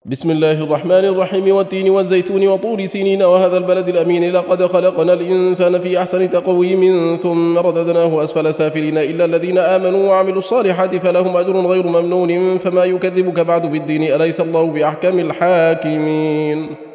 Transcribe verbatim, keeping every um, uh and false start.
بسم الله الرحمن الرحيم والتين والزيتون وطور سينين وهذا البلد الأمين لقد خلقنا الإنسان في أحسن تقويم ثم رددناه أسفل سافلين إلا الذين آمنوا وعملوا الصالحات فلهم أجر غير ممنون فما يكذبك بعد بالدين أليس الله بأحكم الحاكمين.